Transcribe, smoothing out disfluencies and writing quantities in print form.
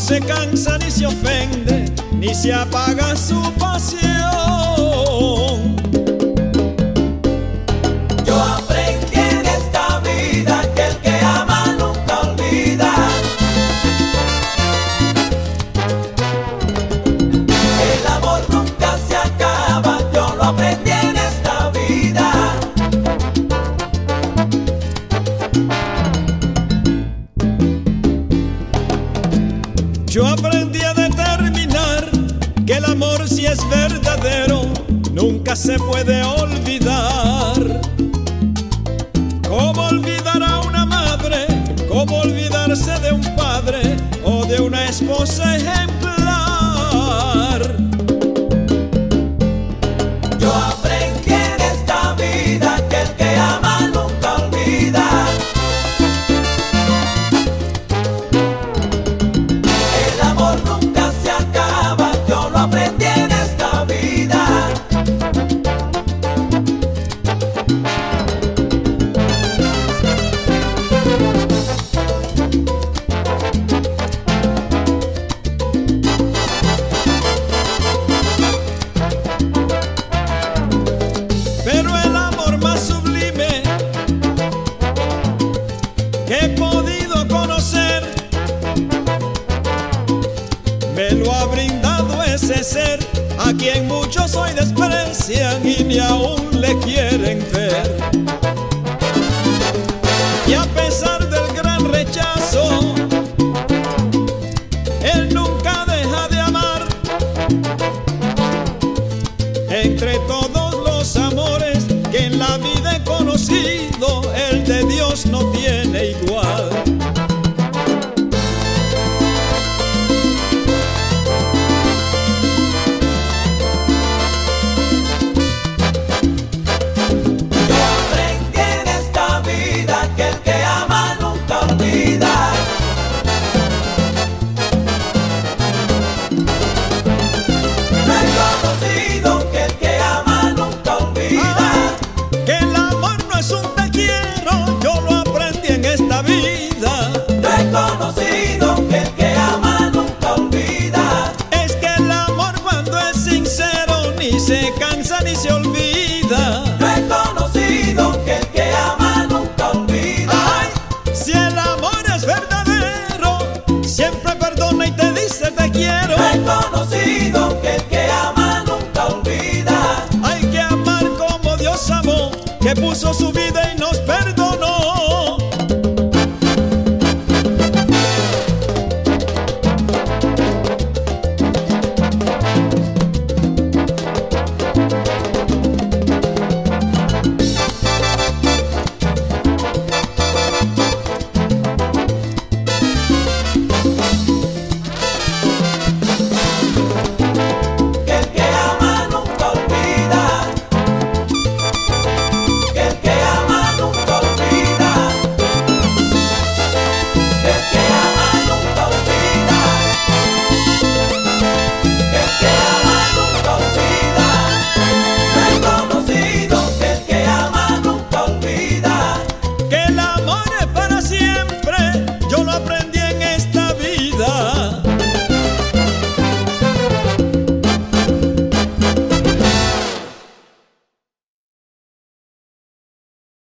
se cansa ni se ofende, ni se apaga su pasión. Yo aprendí en esta vida que el que ama nunca olvida. El amor nunca se acaba, yo lo aprendí en esta vida. Yo aprendí a determinar que el amor, si es verdadero, nunca se puede olvidar. ¿Cómo olvidar a una madre? ¿Cómo olvidarse de un padre o de una esposa ejemplar? Yo aprendí en esta vida que el que ama nunca olvida. El amor nunca se acaba, yo lo aprendí en esta vida. Pero el amor más sublime que he podido conocer me lo ha brindado ese ser a quien muchos hoy desprecian y ni aún le quieren ver. Y a pesar del gran rechazo, él nunca deja de amar. Entre todos los amores que en la vida he conocido, el de Dios no tiene igual. Yo aprendí en esta vida que el que ama nunca olvida. No he conocido que el que ama nunca olvida. Que el amor no es un te quiero, yo lo aprendí en esta vida. No he conocido que el que ama nunca olvida. Es que el amor, cuando es sincero, ni se cansa ni se olvida. No he conocido que el que ama nunca olvida. Ay, si el amor es verdadero, siempre perdona y te dice te quiero. No he conocido que el que ama nunca olvida. Hay que amar como Dios amó, que puso su vida y nos perdonó.